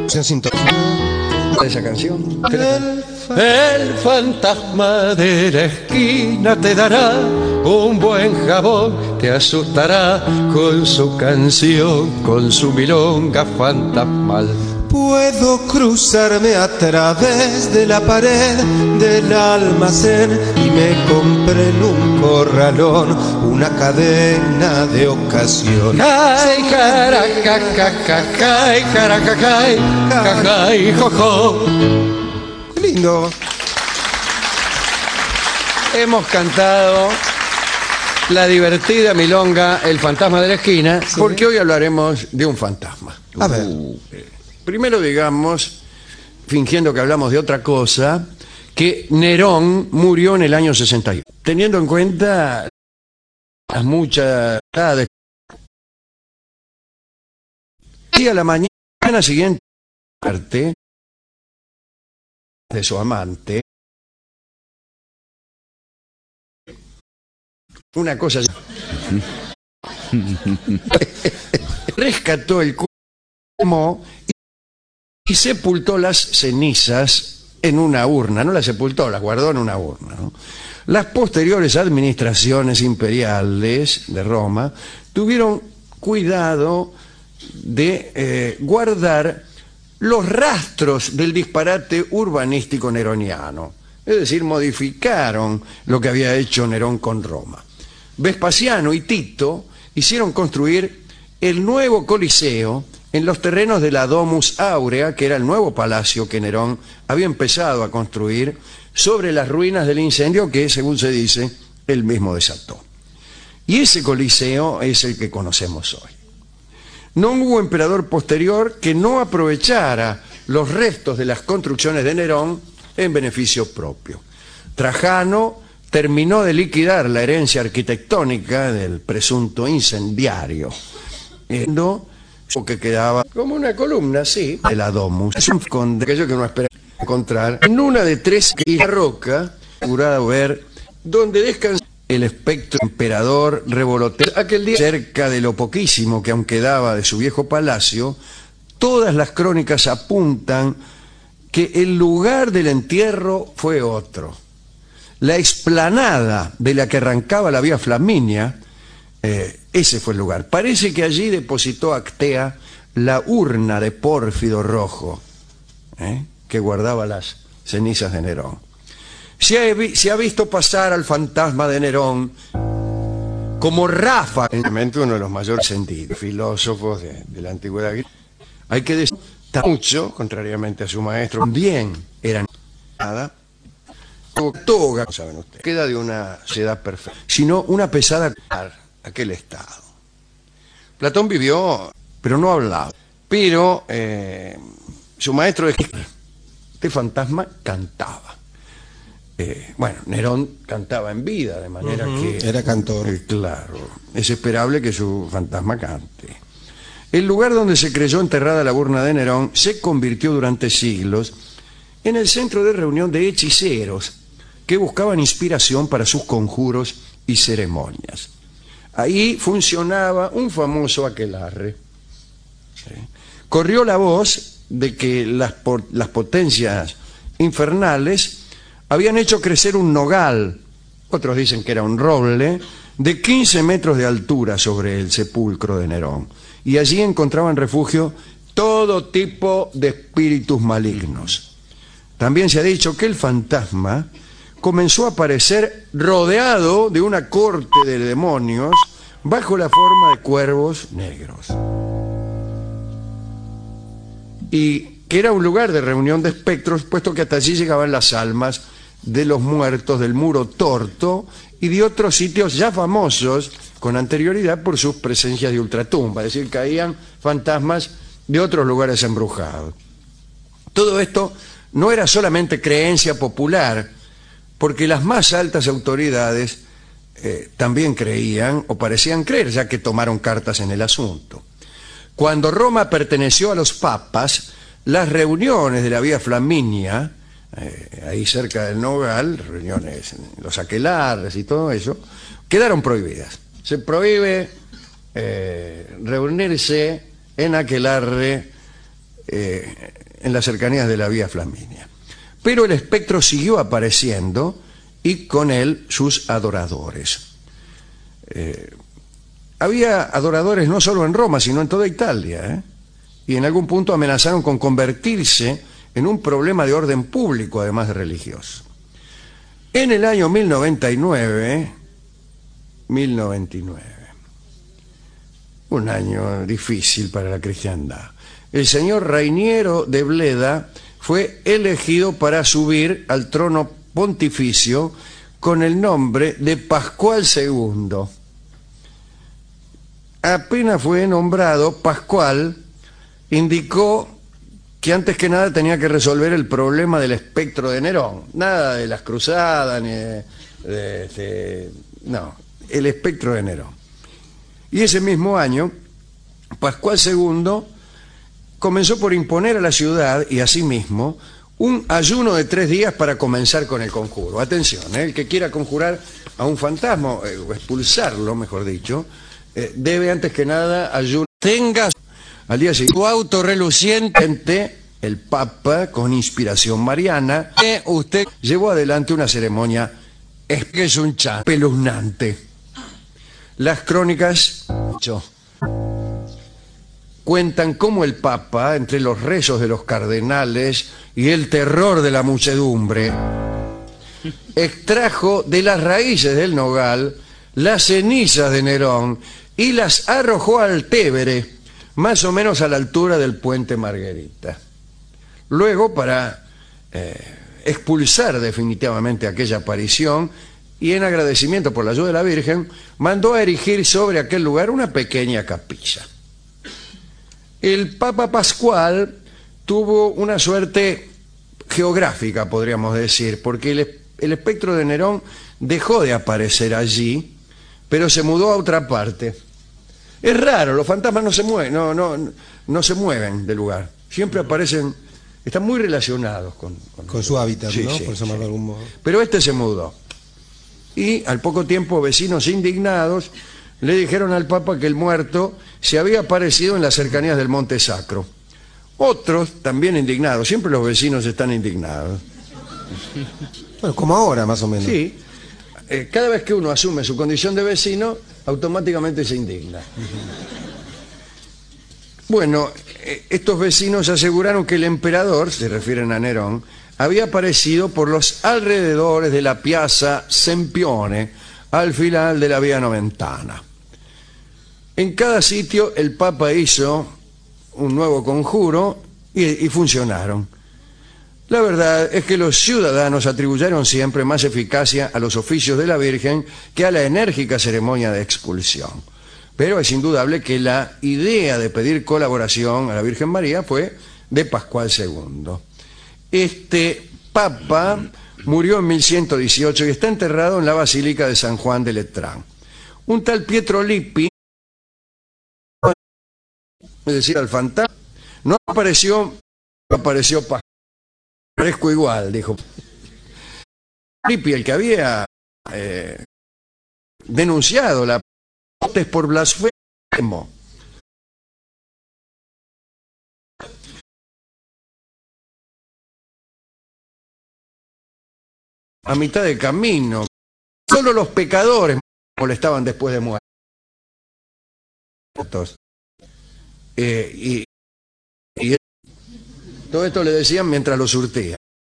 de esa canción. El fantasma de la esquina te dará un buen jabón, te asustará con su canción, con su milonga fantasmal. Puedo cruzarme a través de la pared del almacén y me compré en un corralón una cadena de ocasión. Ay, caracacacay, caracacay, cacay, jojo. ¡Qué lindo! Hemos cantado la divertida milonga El fantasma de la esquina, Sí. porque hoy hablaremos de un fantasma. A ver. Primero digamos, fingiendo que hablamos de otra cosa, que Nerón murió en el año 61. Teniendo en cuenta las muchas edades. Y a la mañana siguiente parte de su amante, una cosa así. Rescató el cuerpo y sepultó las cenizas en una urna. No las sepultó, las guardó en una urna, ¿no? Las posteriores administraciones imperiales de Roma tuvieron cuidado de guardar los rastros del disparate urbanístico neroniano. Es decir, modificaron lo que había hecho Nerón con Roma. Vespasiano y Tito hicieron construir el nuevo Coliseo en los terrenos de la Domus Aurea, que era el nuevo palacio que Nerón había empezado a construir sobre las ruinas del incendio que, según se dice, él mismo desató. Y ese Coliseo es el que conocemos hoy. No hubo emperador posterior que no aprovechara los restos de las construcciones de Nerón en beneficio propio. Trajano terminó de liquidar la herencia arquitectónica del presunto incendiario, que quedaba como una columna, sí, de la Domus. Es un conde, aquello que uno espera encontrar en una de tres islas de roca, asegurado ver, donde descansa el espectro emperador revoloteó aquel día cerca de lo poquísimo que aún quedaba de su viejo palacio. Todas las crónicas apuntan que el lugar del entierro fue otro. La explanada de la que arrancaba la vía Flaminia, ese fue el lugar. Parece que allí depositó Actea la urna de pórfido rojo, que guardaba las cenizas de Nerón. Se ha visto pasar al fantasma de Nerón como Rafa, uno de los mayores sentidos, filósofos de la antigüedad griega. Hay que decir mucho, contrariamente a su maestro, también eran nada, toga, saben ustedes, queda de una sociedad perfecta, sino una pesada aquel estado. Platón vivió, pero no hablaba. Pero su maestro de este fantasma cantaba. Bueno, Nerón cantaba en vida, de manera que... Era cantor. Claro, es esperable que su fantasma cante. El lugar donde se creyó enterrada la urna de Nerón se convirtió durante siglos en el centro de reunión de hechiceros que buscaban inspiración para sus conjuros y ceremonias. Ahí funcionaba un famoso aquelarre. Corrió la voz de que las potencias infernales habían hecho crecer un nogal, otros dicen que era un roble, de 15 metros de altura sobre el sepulcro de Nerón. Y allí encontraban refugio todo tipo de espíritus malignos. También se ha dicho que el fantasma comenzó a aparecer rodeado de una corte de demonios bajo la forma de cuervos negros. Y que era un lugar de reunión de espectros, puesto que hasta allí llegaban las almas de los muertos del Muro Torto y de otros sitios ya famosos con anterioridad por sus presencias de ultratumba, es decir, caían fantasmas de otros lugares embrujados. Todo esto no era solamente creencia popular, porque las más altas autoridades también creían o parecían creer, ya que tomaron cartas en el asunto. Cuando Roma perteneció a los papas, las reuniones de la vía Flaminia, ahí cerca del Nogal, reuniones, los aquelarres y todo eso, quedaron prohibidas. Se prohíbe reunirse en aquelarre en las cercanías de la Vía Flaminia. Pero el espectro siguió apareciendo y con él sus adoradores. Había adoradores no solo en Roma, sino en toda Italia, y en algún punto amenazaron con convertirse en un problema de orden público, además de religioso. En el año 1099, un año difícil para la cristiandad, el señor Rainiero de Bleda fue elegido para subir al trono pontificio con el nombre de Pascual II. Apenas fue nombrado, Pascual indicó que antes que nada tenía que resolver el problema del espectro de Nerón. Nada de las cruzadas, ni no, el espectro de Nerón. Y ese mismo año, Pascual II comenzó por imponer a la ciudad y a sí mismo un ayuno de 3 días para comenzar con el conjuro. Atención, el que quiera conjurar a un fantasma, o expulsarlo, mejor dicho, debe antes que nada ayunar. Tenga al día siguiente su auto reluciente, el Papa, con inspiración mariana, que usted llevó adelante una ceremonia, es que es un chan espeluznante. Las crónicas cuentan cómo el Papa, entre los rezos de los cardenales y el terror de la muchedumbre, extrajo de las raíces del nogal las cenizas de Nerón y las arrojó al Tévere, más o menos a la altura del puente Margherita. Luego, para expulsar definitivamente aquella aparición y en agradecimiento por la ayuda de la Virgen, mandó a erigir sobre aquel lugar una pequeña capilla. El Papa Pascual tuvo una suerte geográfica, podríamos decir, porque el espectro de Nerón dejó de aparecer allí, pero se mudó a otra parte. Es raro, los fantasmas no se mueven, no se mueven del lugar. Siempre aparecen, están muy relacionados con su hábitat, sí, ¿no? Sí, por llamarlo de algún modo. Pero este se mudó. Y al poco tiempo vecinos indignados le dijeron al Papa que el muerto se había aparecido en las cercanías del Monte Sacro. Otros, también indignados, siempre los vecinos están indignados. Bueno, como ahora, más o menos. Sí, cada vez que uno asume su condición de vecino, automáticamente se indigna. Bueno, estos vecinos aseguraron que el emperador, se refieren a Nerón, había aparecido por los alrededores de la Piazza Sempione, al final de la Vía Nomentana. En cada sitio el Papa hizo un nuevo conjuro y funcionaron. La verdad es que los ciudadanos atribuyeron siempre más eficacia a los oficios de la Virgen que a la enérgica ceremonia de expulsión. Pero es indudable que la idea de pedir colaboración a la Virgen María fue de Pascual II. Este Papa murió en 1118 y está enterrado en la Basílica de San Juan de Letrán. Un tal Pietro Lippi, es decir, al fantasma, no apareció Pascual. Parezco igual, dijo. Lippi, el que había denunciado la por blasfemo. A mitad de camino. Solo los pecadores molestaban después de muertos. Y todo esto le decían mientras lo surtía,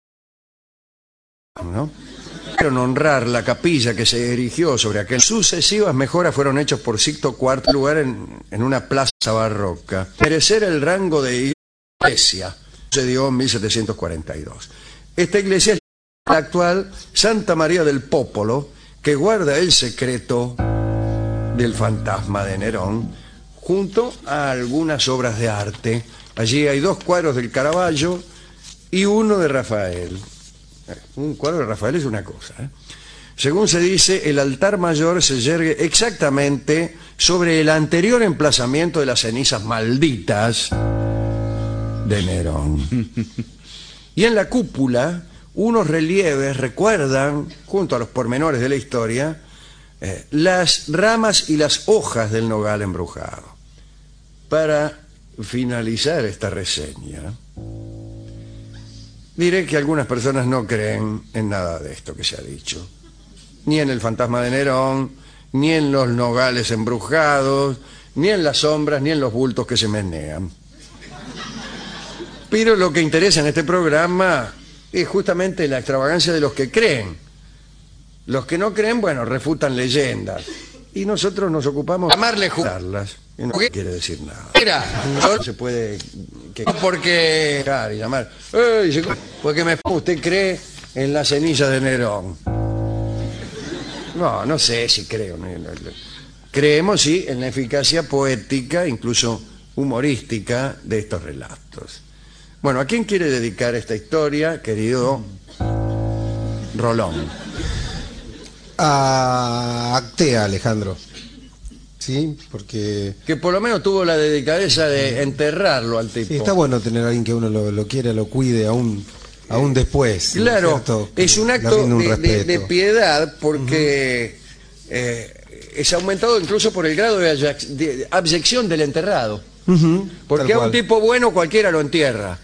¿no? Pero honrar la capilla que se erigió sobre aquel. Sucesivas mejoras fueron hechas por Sixto IV, lugar en una plaza barroca. Merecer el rango de iglesia sucedió en 1742. Esta iglesia es la actual Santa María del Popolo, que guarda el secreto del fantasma de Nerón, junto a algunas obras de arte. Allí hay 2 cuadros del Caravaggio y uno de Rafael. Un cuadro de Rafael es una cosa, ¿eh? Según se dice, el altar mayor se yergue exactamente sobre el anterior emplazamiento de las cenizas malditas de Nerón. Y en la cúpula, unos relieves recuerdan, junto a los pormenores de la historia, las ramas y las hojas del nogal embrujado. Para finalizar esta reseña, diré que algunas personas no creen en nada de esto que se ha dicho. Ni en el fantasma de Nerón, ni en los nogales embrujados, ni en las sombras, ni en los bultos que se menean. Pero lo que interesa en este programa es justamente la extravagancia de los que creen. Los que no creen, bueno, refutan leyendas. Y nosotros nos ocupamos de llamarle jugarlas. No quiere decir nada. No se puede... porque... y llamar... porque usted cree en la ceniza de Nerón. No sé si creo. Creemos, sí, en la eficacia poética, incluso humorística, de estos relatos. Bueno, ¿a quién quiere dedicar esta historia, querido Rolón? A Actea, Alejandro. Sí, porque... Que por lo menos tuvo la delicadeza de enterrarlo al tipo. Sí, está bueno tener a alguien que uno lo quiera, lo cuide aún después. Claro, ¿no es un acto de piedad porque es aumentado incluso por el grado de abyección del enterrado. Porque a un tipo bueno cualquiera lo entierra.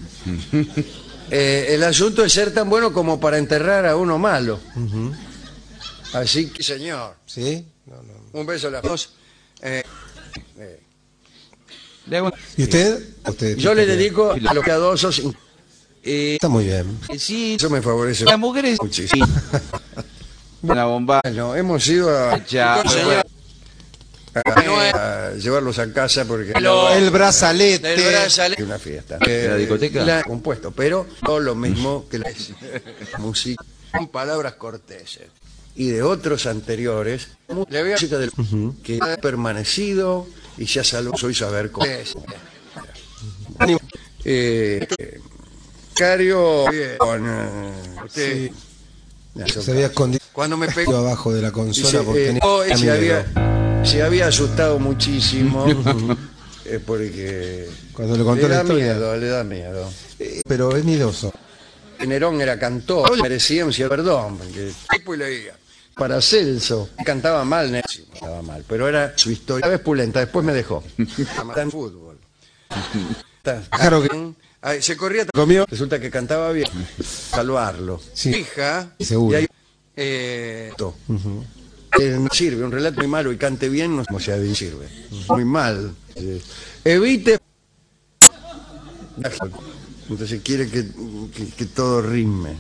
El asunto es ser tan bueno como para enterrar a uno malo. Así que, señor. ¿Sí? Un beso a las dos. ¿Y usted? Yo le dedico a los piadosos. Está muy bien. Sí, Eso me favorece las mujeres. muchísimo. Una bomba. Bueno, hemos ido a llevarlos a casa porque El brazalete. hay una fiesta. ¿La discoteca? La compuesto, pero no lo mismo que la música con palabras corteses. Y de otros anteriores, le voy a decir que ha permanecido y se ha salvado. Soy saber cómo es. Cario, usted Se había escondido cuando me pegó abajo de la consola porque tenía miedo. se había asustado muchísimo porque Cuando le contó la historia. le da miedo. Pero es miedoso. Nerón era cantor, merecía un cierto perdón, porque tipo y leía. Paracelso cantaba mal, cantaba mal, pero era su historia. Una vez pulenta, después me dejó. Está en fútbol. Claro que Se corría, comió. resulta que cantaba bien. Salvarlo. Sí. Hija, Seguro. y ahí, no sirve, un relato muy malo y cante bien, no sirve. Muy mal. Evite. Entonces quiere que todo rime.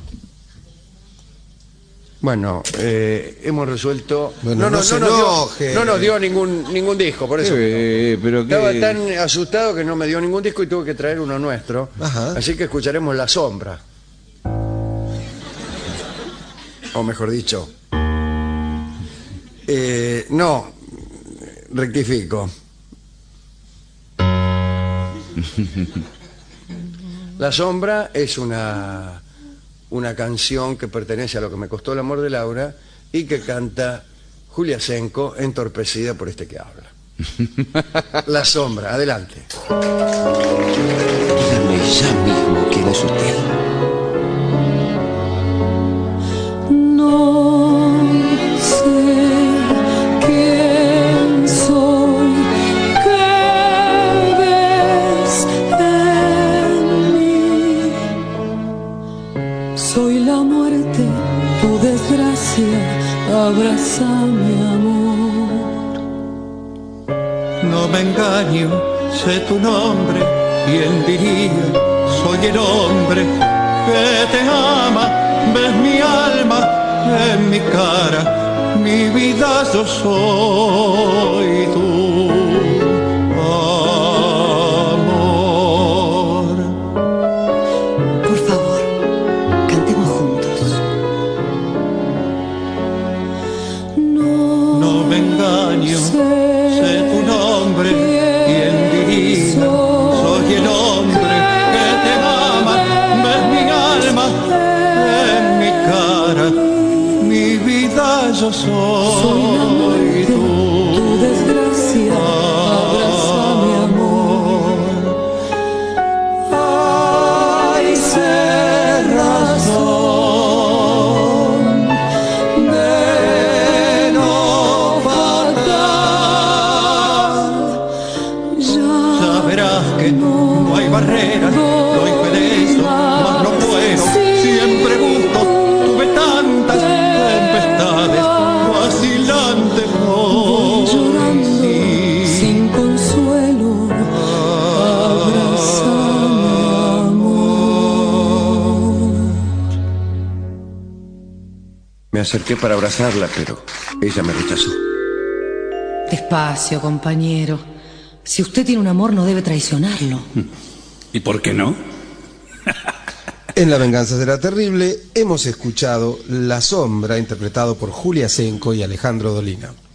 Bueno, hemos resuelto... Bueno, no se enoje. No nos dio ningún disco, por eso. Pero Estaba tan asustado que no me dio ningún disco y tuve que traer uno nuestro. Ajá. Así que escucharemos La Sombra. O mejor dicho... no, rectifico. La Sombra es una canción que pertenece a Lo que me costó el amor de Laura y que canta Julia Senko, entorpecida por este que habla. La Sombra, adelante. Dígame ya mismo quién es usted. No sé quién soy, qué ves en mí. Soy la muerte, tu desgracia, abrázame, amor. No me engaño, sé tu nombre, ¿quién diría? Soy el hombre que te ama, ves mi alma en mi cara, mi vida yo soy tu amor. Por favor, cantemos juntos. No me engaño, sé tu nombre, ¿quién diría? Soy el hombre que te ama, ves mi alma en mi cara, mi vida yo soy tu desgracia, abrázame, amor. Ay, sé razón de no faltar. Ya verás maneras, doy fe de eso, mas no puedo, siempre busco, tuve tantas tempestades, vacilante voy llorando sin consuelo, abrázame, amor. Me acerqué para abrazarla, pero ella me rechazó. Despacio, compañero. Si usted tiene un amor, no debe traicionarlo. ¿Y por qué no? En La venganza será terrible hemos escuchado La sombra, interpretado por Julia Senco y Alejandro Dolina.